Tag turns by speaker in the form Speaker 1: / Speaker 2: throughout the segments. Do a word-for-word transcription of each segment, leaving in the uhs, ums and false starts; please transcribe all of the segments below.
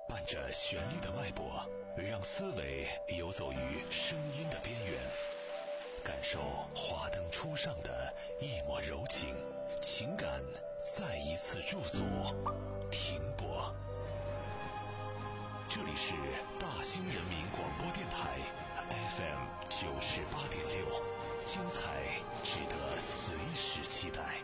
Speaker 1: 伴着旋律的脉搏，让思维游走于声音的边缘，感受华灯初上的一抹柔情，情感再一次驻足停泊。这里是大兴人民广播电台 F M 九十八点六，精彩值得随时期待。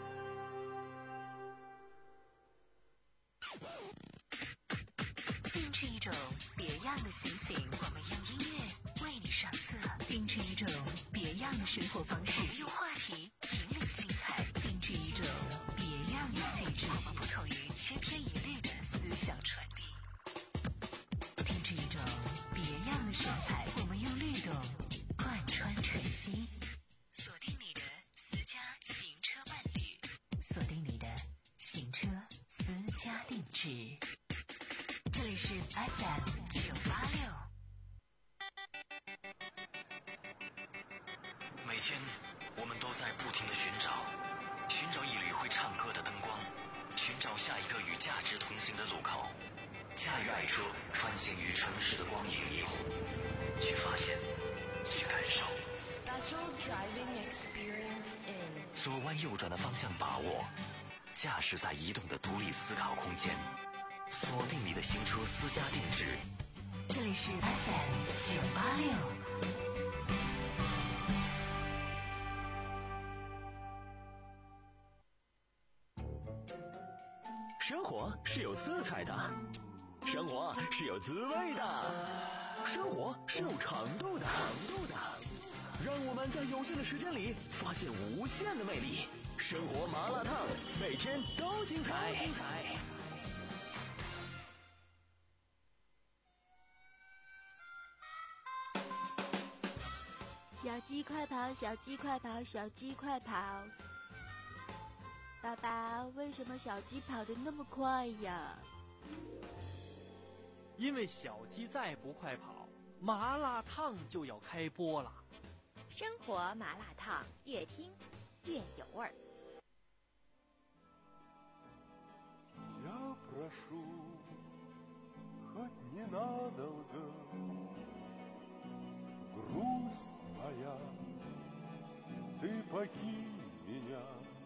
Speaker 2: 定制一种别样的心情，我们用音乐为你上色；定制一种别样的生活方式，我们用话题引领精彩；定制一种别样的气质，我们不同于千篇一律的思想传递；定制一种别样的神采，我们用律动贯穿晨曦。锁定你的私家行车伴侣，锁定你的行车私家定制。这里是 F M 九八六。
Speaker 3: 每天我们都在不停地寻找，寻找一缕会唱歌的灯光，寻找下一个与价值同行的路口，驾驭爱车穿行于城市的光影霓虹，去发现，去感受。
Speaker 4: Special driving experience in
Speaker 3: 左弯右转的方向把握，驾驶在移动的独立思考空间，锁定你的行车私家定制。
Speaker 2: 这里是 F M 九八六。
Speaker 5: 生活是有色彩的，生活是有滋味的，生活是有长度的，长度的。让我们在有限的时间里发现无限的魅力。生活麻辣烫，每天都精彩。精彩。
Speaker 6: 小鸡快跑，小鸡快跑，小鸡快跑！爸爸，为什么小鸡跑得那么快呀？
Speaker 7: 因为小鸡再不快跑，麻辣烫就要开播了。
Speaker 8: 生活麻辣烫，越听越有味儿。
Speaker 9: Я прошу, хоть ненадолго, грусть моя, ты покинь меня,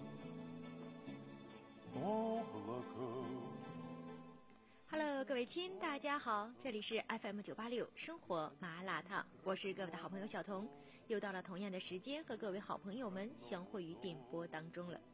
Speaker 9: облако。
Speaker 8: Hello， 各位亲，大家好，这里是 F M 九八六生活麻辣烫，我是各位的好朋友小彤，又到了同样的时间和各位好朋友们相会于点播当中了。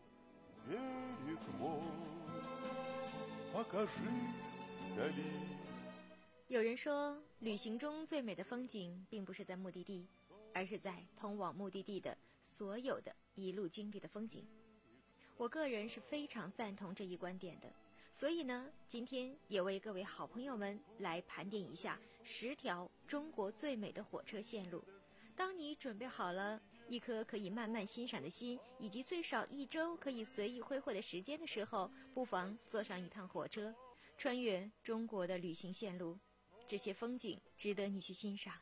Speaker 8: 有人说，旅行中最美的风景并不是在目的地，而是在通往目的地的所有的一路经历的风景。我个人是非常赞同这一观点的。所以呢，今天也为各位好朋友们来盘点一下十条中国最美的火车线路。当你准备好了一颗可以慢慢欣赏的心，以及最少一周可以随意挥霍的时间的时候，不妨坐上一趟火车，穿越中国的旅行线路。这些风景值得你去欣赏。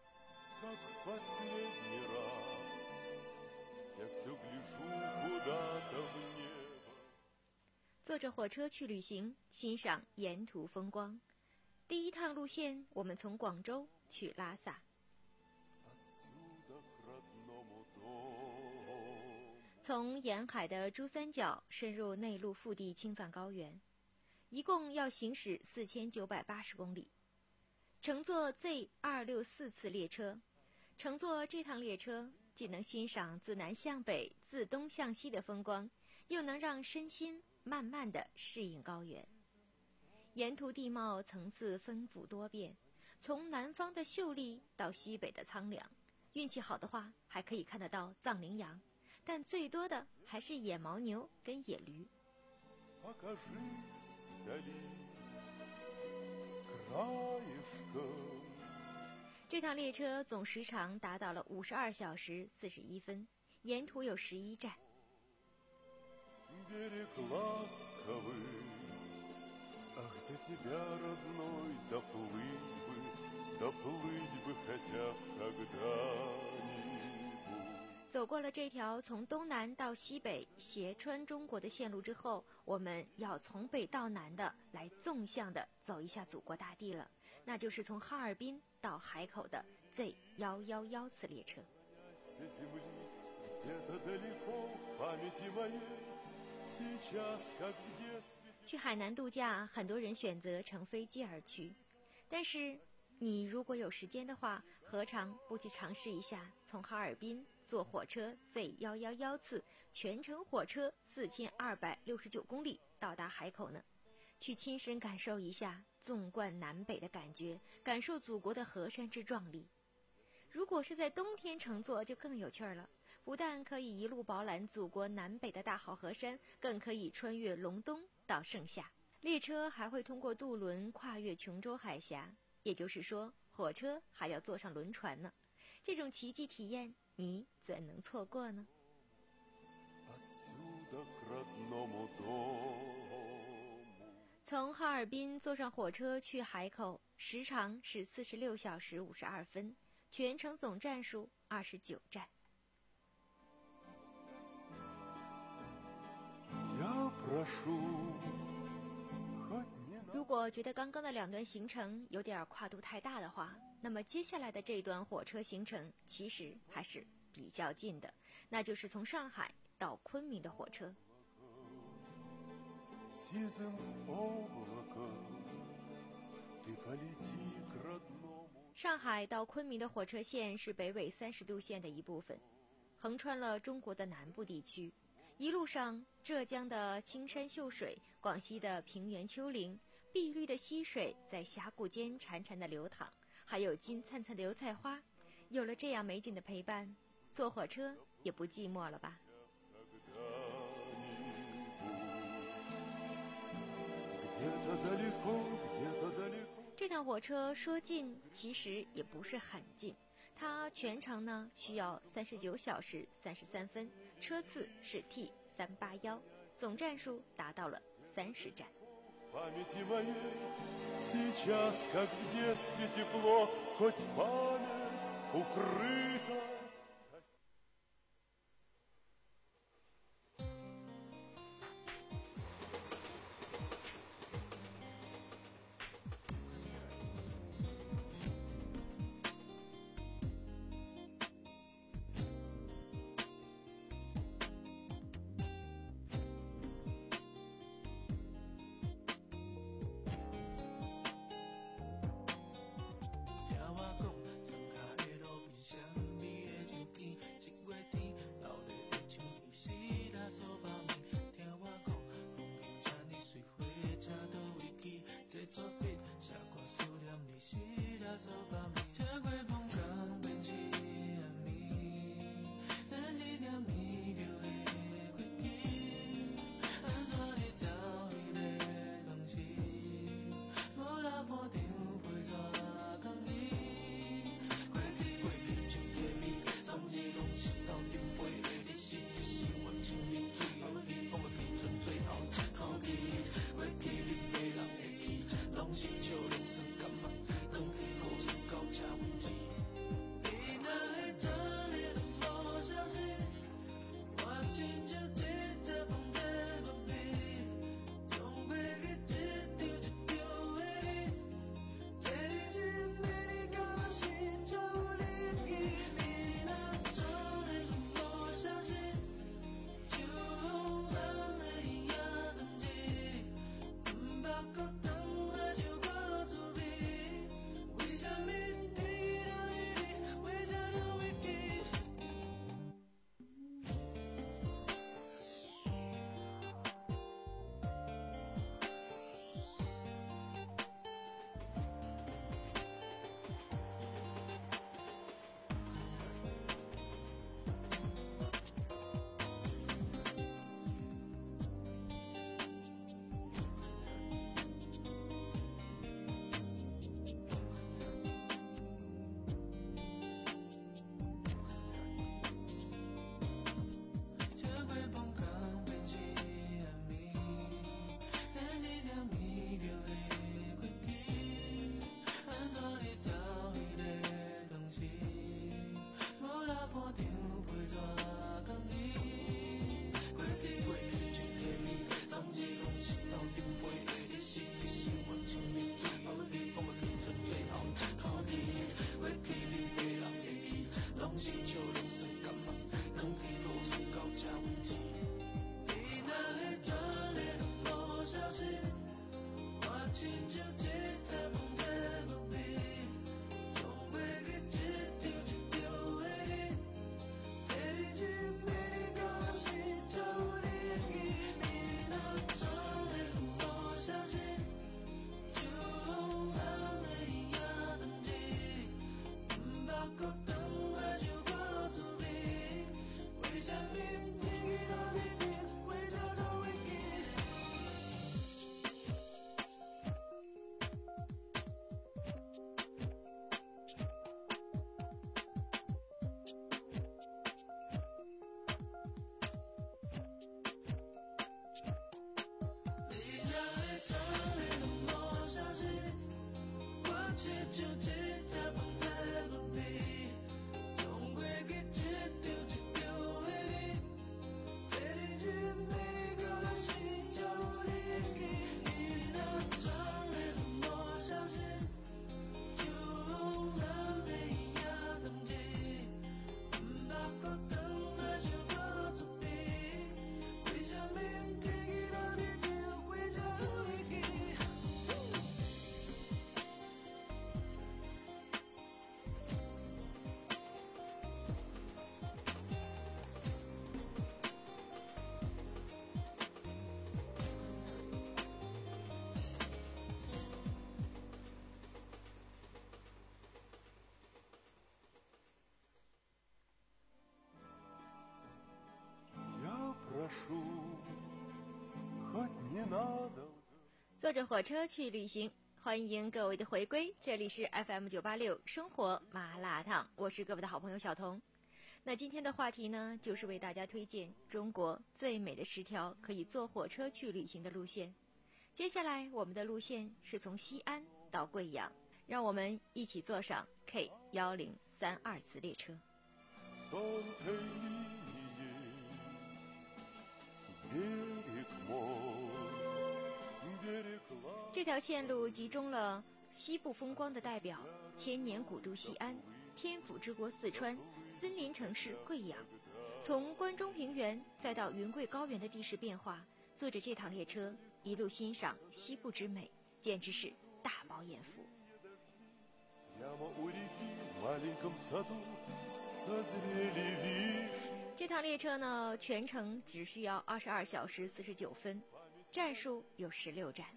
Speaker 8: 坐着火车去旅行，欣赏沿途风光。第一趟路线，我们从广州去拉萨。从沿海的珠三角深入内陆腹地青藏高原，一共要行驶四千九百八十公里。乘坐 Z 二六四次列车，乘坐这趟列车既能欣赏自南向北、自东向西的风光，又能让身心慢慢地适应高原。沿途地貌层次丰富多变，从南方的秀丽到西北的苍凉，运气好的话还可以看得到藏羚羊，但最多的还是野牦牛跟野驴。这趟列车总时长达到了五十二小时四十一分，沿途有十一站。
Speaker 9: Берег ласковый, ах, до тебя, родной, доплыть бы, доплыть бы хотя когда-нибудь.
Speaker 8: 走过了这条从东南到西北斜穿中国的线路之后，我们要从北到南的来纵向的走一下祖国大地了，那就是从哈尔滨到海口的 Z 一一一 次列车。去海南度假，很多人选择乘飞机而去，但是你如果有时间的话，何尝不去尝试一下从哈尔滨坐火车 Z 一一一 次全程火车四千二百六十九公里到达海口呢？去亲身感受一下纵贯南北的感觉，感受祖国的河山之壮丽。如果是在冬天乘坐就更有趣了，不但可以一路饱览祖国南北的大好河山，更可以穿越隆冬到盛夏。列车还会通过渡轮跨越琼州海峡，也就是说火车还要坐上轮船呢。这种奇迹体验你怎能错过呢？从哈尔滨坐上火车去海口，时长是四十六小时五十二分，全程总站数二十九站。如果觉得刚刚的两段行程有点跨度太大的话，那么接下来的这段火车行程其实还是比较近的，那就是从上海到昆明的火车。上海到昆明的火车线是北纬三十度线的一部分，横穿了中国的南部地区。一路上，浙江的青山秀水，广西的平原丘陵，碧绿的溪水在峡谷间潺潺的流淌，还有金灿灿的油菜花。有了这样美景的陪伴，坐火车也不寂寞了吧？这趟火车说近其实也不是很近，它全程呢需要三十九小时三十三分，车次是 T 三八一，总站数达到了三十站。 坐着火车去旅行，欢迎各位的回归，这里是 F M 九八六生活麻辣烫，我是各位的好朋友小彤。那今天的话题呢，就是为大家推荐中国最美的十条可以坐火车去旅行的路线。接下来我们的路线是从西安到贵阳，让我们一起坐上 K 一零三二次列车。这条线路集中了西部风光的代表千年古都西安、天府之国四川、森林城市贵阳，从关中平原再到云贵高原的地势变化，坐着这趟列车一路欣赏西部之美，简直是大饱眼福。这趟列车呢，全程只需要二十二小时四十九分，站数有十六站。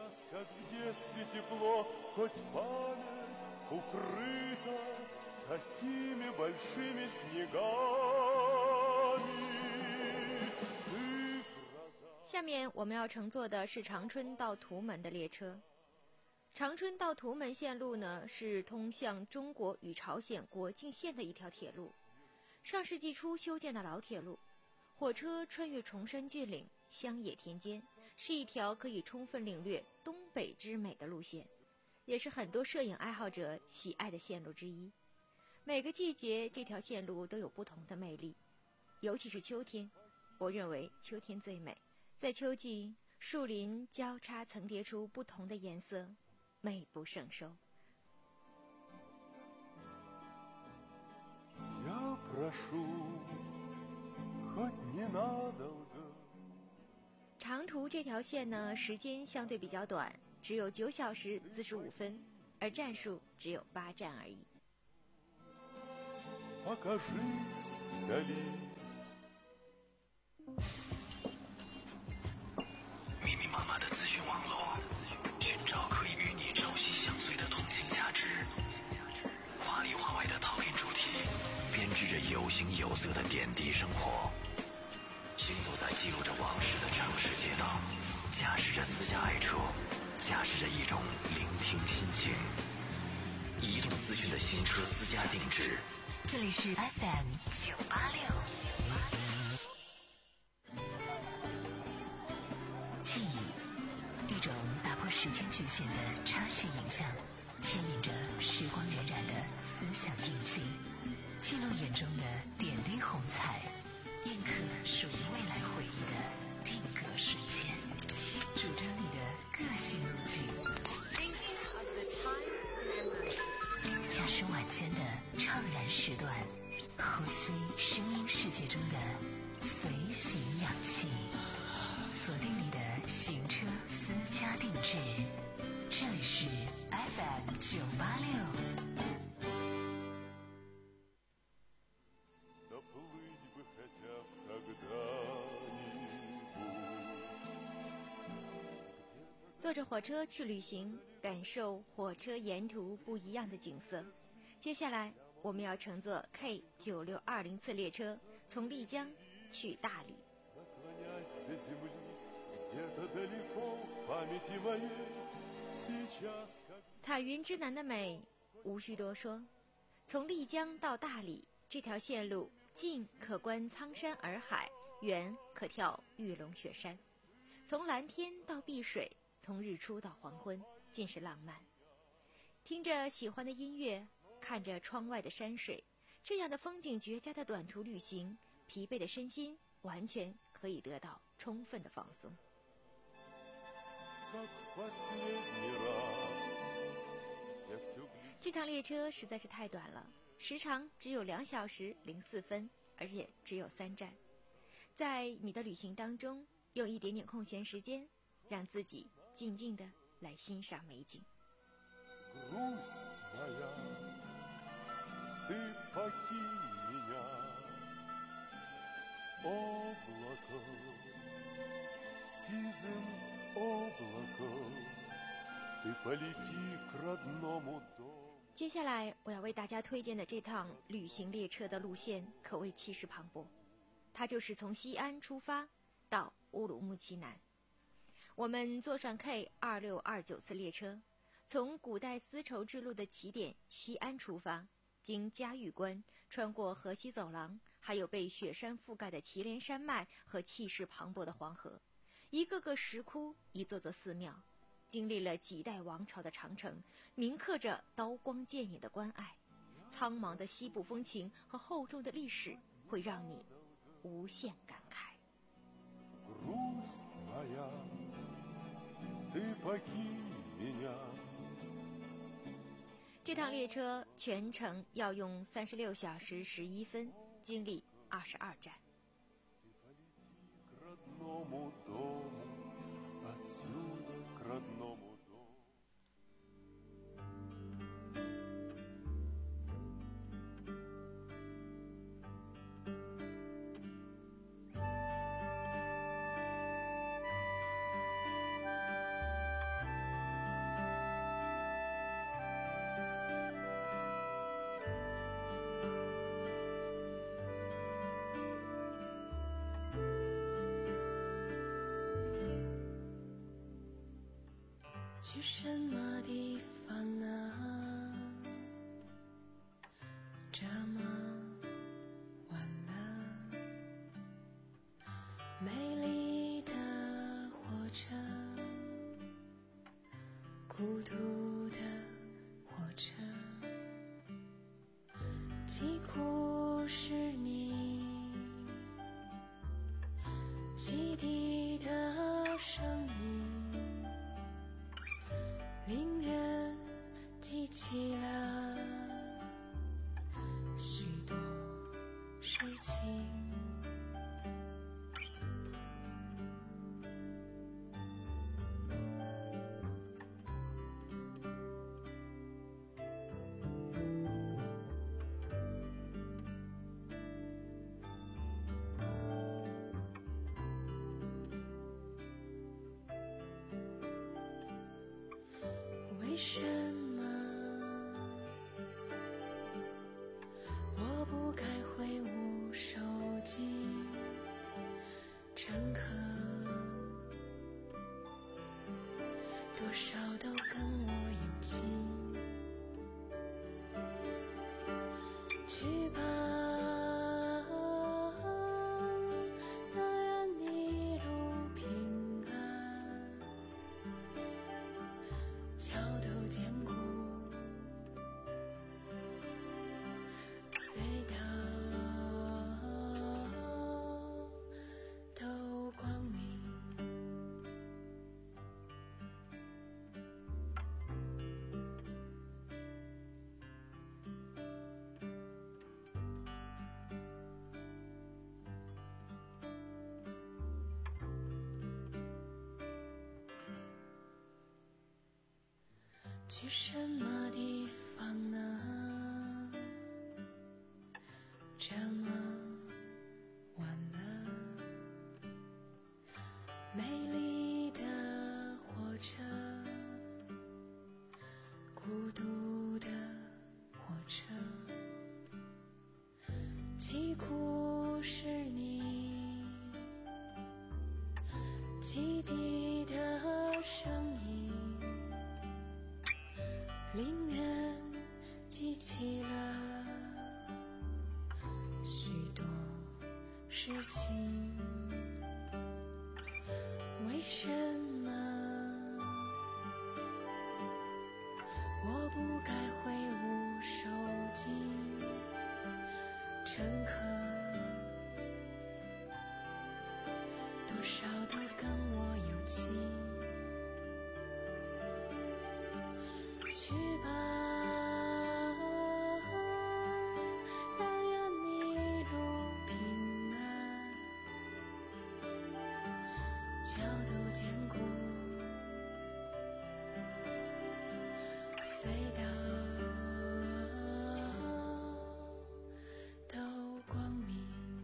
Speaker 8: 下面我们要乘坐的是长春到图门的列车。长春到图门线路呢，是通向中国与朝鲜国境线的一条铁路，上世纪初修建的老铁路。火车穿越崇山峻岭、乡野田间，是一条可以充分领略东北之美的路线，也是很多摄影爱好者喜爱的线路之一。每个季节这条线路都有不同的魅力，尤其是秋天，我认为秋天最美。在秋季，树林交叉层叠出不同的颜色，美不胜收。长途这条线呢，时间相对比较短，只有九小时四十五分，而站数只有八站而已。
Speaker 3: 密密麻麻的资讯网络，寻找可以与你朝夕相随的通信价值。华里华外的套片主题，编织着有形有色的点滴生活。行走在记录着往事的城市街道，驾驶着私家爱车，驾驶着一种聆听心情。移动资讯的新车私家定制，
Speaker 2: 这里是 F M 九八六。记忆，一种打破时间局限的插叙影像，牵引着时光荏苒的思想印记，记录眼中的点滴红彩，印刻属于未来回忆的定格瞬间，主张你的个性路径。驾驶晚间的怅然时段，呼吸声音世界中的随行氧气，锁定你的行车私家定制这里是 F M 九八六。
Speaker 9: Доплыть бы хотя б когда-нибудь.
Speaker 8: 坐着火车去旅行，感受火车沿途不一样的景色。接下来我们要乘坐 K 九六二零次列车，从丽江去大理。
Speaker 9: Наклонясь до земли, где-то далеко в памяти моей сейчас как
Speaker 8: 彩云之南的美无需多说，从丽江到大理这条线路，近可观苍山洱海，远可眺玉龙雪山。从蓝天到碧水，从日出到黄昏，尽是浪漫。听着喜欢的音乐，看着窗外的山水，这样的风景绝佳的短途旅行，疲惫的身心完全可以得到充分的放松。
Speaker 9: как в последний раз. Я всё
Speaker 8: 这趟列车实在是太短了，时长只有两小时零四分，而且只有三站。在你的旅行当中，用一点点空闲时间，让自己静静的来欣赏美景。
Speaker 9: грусть моя, ты покинь меня, облако, сизым облаком, ты полети к родному дому.
Speaker 8: 接下来我要为大家推荐的这趟旅行列车的路线可谓气势磅礴，它就是从西安出发到乌鲁木齐南。我们坐上 K 二六二九次列车，从古代丝绸之路的起点西安出发，经嘉峪关，穿过河西走廊，还有被雪山覆盖的祁连山脉和气势磅礴的黄河，一个个石窟，一座座寺庙，经历了几代王朝的长城，铭刻着刀光剑影的关爱。苍茫的西部风情和厚重的历史，会让你无限感慨。
Speaker 9: Грусть моя, ты покинь меня.
Speaker 8: 这趟列车全程要用三十六小时十一分，经历二十二站。
Speaker 9: К родному дому, отсюда к родному дому.
Speaker 4: “去什么地方呢？这么晚了，美丽的火车，孤独的火车，疾苦是你汽笛的声音，令人记起了许多事情。为什么我不该挥舞手机？乘客多少都跟我有情，去吧，但愿你一路平安。桥头艰苦，隧道都光明。 去什么地方呢？这么晚了，美丽的火车，孤独的火车，疾苦是你汽笛的声音，令人记起了许多事情。为什么我不该挥舞手机？乘客多少都跟我有情，去吧，但愿你一路平安，脚都坚固，隧道都光明。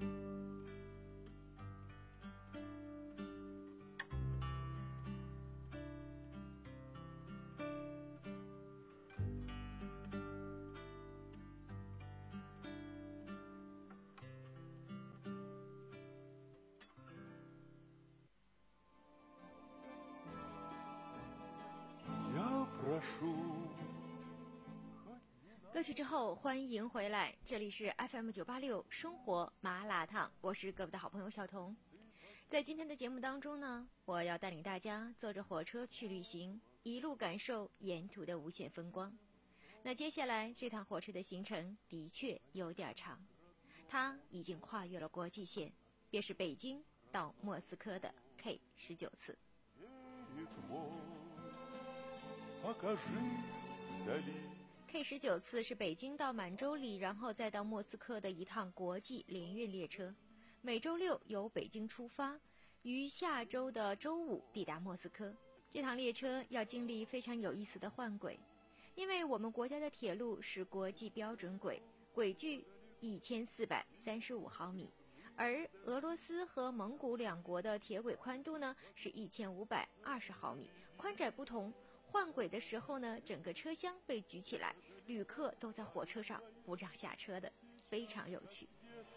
Speaker 8: 歌曲之后，欢迎回来，这里是 F M 九八六生活麻辣烫，我是各位的好朋友小彤。在今天的节目当中呢，我要带领大家坐着火车去旅行，一路感受沿途的无限风光。那接下来这趟火车的行程的确有点长，它已经跨越了国际线，便是北京到莫斯科的 K 十九次。K 十九次是北京到满洲里，然后再到莫斯科的一趟国际联运列车。每周六由北京出发，于下周的周五抵达莫斯科。这趟列车要经历非常有意思的换轨，因为我们国家的铁路是国际标准轨，轨距一千四百三十五毫米，而俄罗斯和蒙古两国的铁轨宽度呢是一千五百二十毫米，宽窄不同。换轨的时候呢，整个车厢被举起来，旅客都在火车上不让下车的，非常有趣。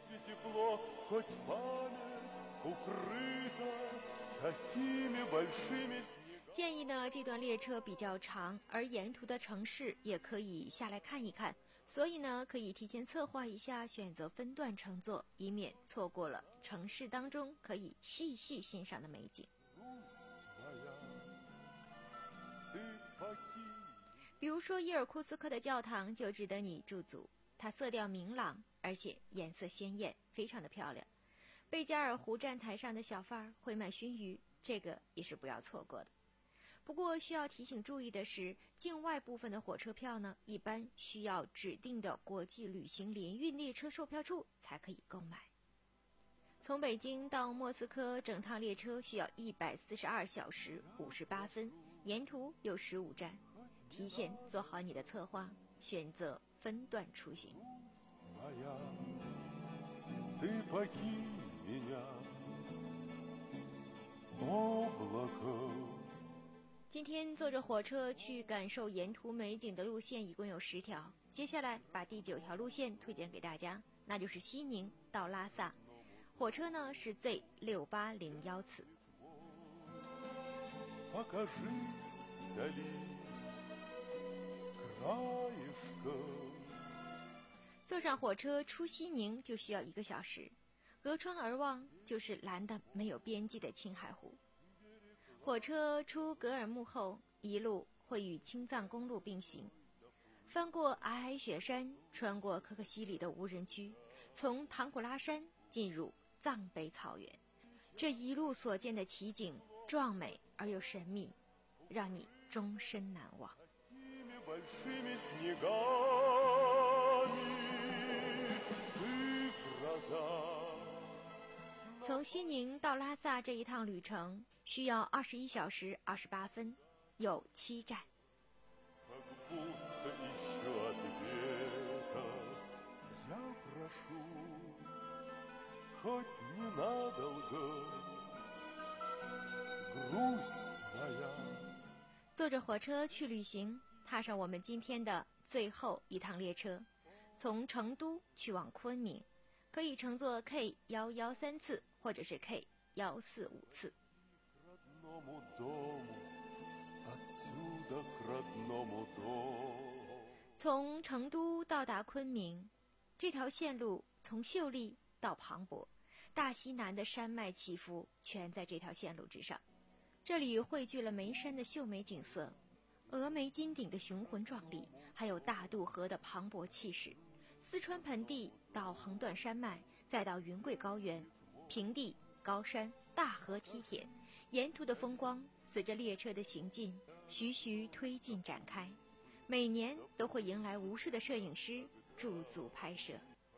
Speaker 8: 建议呢，这段列车比较长，而沿途的城市也可以下来看一看，所以呢，可以提前策划一下，选择分段乘坐，以免错过了城市当中可以细细欣赏的美景。比如说伊尔库斯克的教堂就值得你驻足，它色调明朗，而且颜色鲜艳，非常的漂亮。贝加尔湖站台上的小贩儿会卖熏鱼，这个也是不要错过的。不过需要提醒注意的是，境外部分的火车票呢，一般需要指定的国际旅行联运列车售票处才可以购买。从北京到莫斯科，整趟列车需要一百四十二小时五十八分，沿途有十五站。提前做好你的策划，选择分段出行。今天坐着火车去感受沿途美景的路线一共有十条，接下来把第九条路线推荐给大家，那就是西宁到拉萨。火车呢是 Z 六八零一次。坐上火车出西宁就需要一个小时，隔窗而望就是蓝的没有边际的青海湖。火车出格尔木后，一路会与青藏公路并行，翻过皑皑雪山，穿过可可西里的无人区，从唐古拉山进入藏北草原。这一路所见的奇景壮美而又神秘，让你终身难忘。从西宁到拉萨这一趟旅程需要二十一小时二十八分，有七站。 坐着火车去旅行，踏上我们今天的最后一趟列车，从成都去往昆明，可以乘坐 K 一一三次或者是 K 一四五次。从成都到达昆明，这条线路从秀丽到磅礴，大西南的山脉起伏全在这条线路之上。这里汇聚了眉山的秀美景色，峨眉金顶的雄浑壮丽，还有大渡河的磅礴气势。四川盆地到横断山脉，再到云贵高原，平地、高山、大河梯田，沿途的风光随着列车的行进徐徐推进展开，每年都会迎来无数的摄影师驻足拍摄。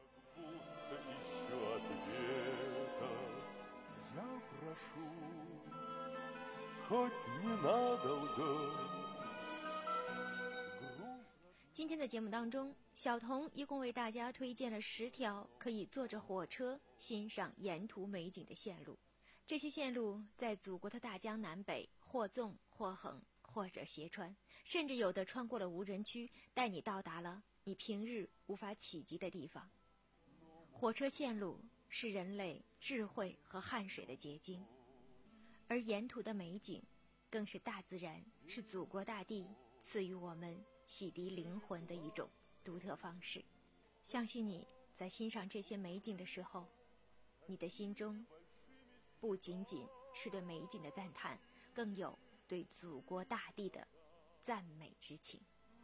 Speaker 8: 今天的节目当中，小童一共为大家推荐了十条可以坐着火车欣赏沿途美景的线路。这些线路在祖国的大江南北，或纵或横，或者斜穿，甚至有的穿过了无人区，带你到达了你平日无法企及的地方。火车线路是人类智慧和汗水的结晶，而沿途的美景更是大自然，是祖国大地赐予我们洗涤灵魂的一种独特方式。相信你在欣赏这些美景的时候，你的心中不仅仅是对美景的赞叹，更有对祖国大地的赞美之情。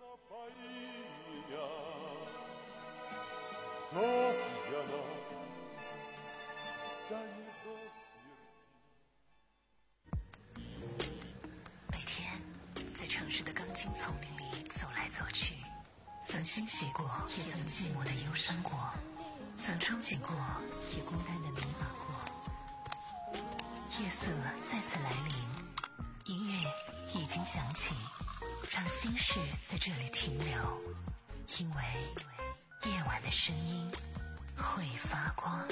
Speaker 2: 每天在城市的钢筋丛林里走来走去，曾欣喜过，也曾寂寞的忧伤过，曾憧憬过，也孤单的迷茫过。夜色再次来临，音乐已经响起，让心事在这里停留，因为夜晚的声音会发光。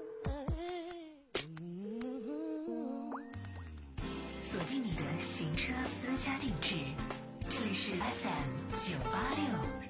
Speaker 2: 锁定你的行车私家定制，这里是 F M 九八六。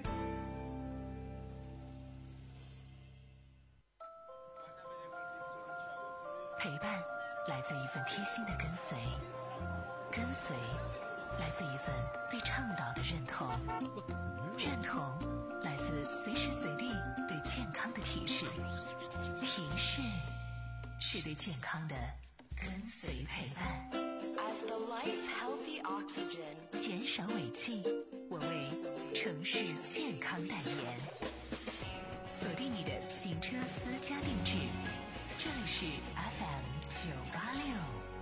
Speaker 2: 陪伴来自一份贴心的跟随，跟随来自一份对倡导的认同，认同来自随时随地对健康的提示，提示是对健康的跟随陪伴。As the life healthy oxygen， 减少尾气，我为城市健康代言。锁定你的行车私家定制，这里是 F M 九八六。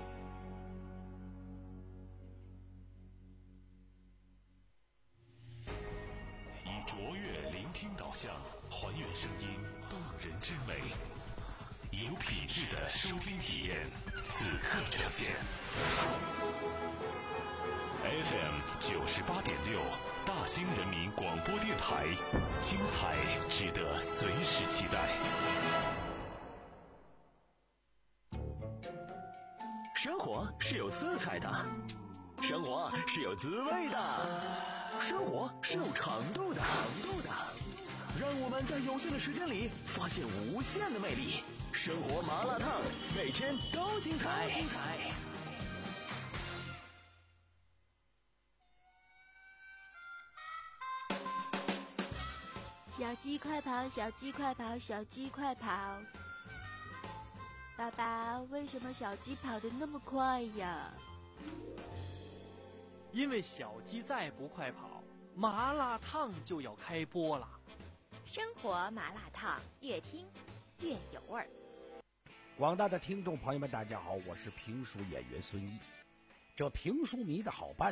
Speaker 1: 以卓越聆听导向，还原声音动人之美，有品质的收听体验，此刻呈现。F M 九十八点六，大兴人民广播电台，精彩值得随时期待。
Speaker 5: 生活是有色彩的，生活是有滋味的，生活是有长度的，长度的。让我们在有限的时间里发现无限的魅力。生活麻辣烫，每天都精彩。精彩。
Speaker 6: 小鸡快跑，小鸡快跑，小鸡快跑！爸爸，为什么小鸡跑得那么快呀？
Speaker 7: 因为小鸡再不快跑，麻辣烫就要开播了。
Speaker 8: 生活麻辣烫，越听越有味儿。
Speaker 10: 广大的听众朋友们，大家好，我是评书演员孙一。这评书迷的好伴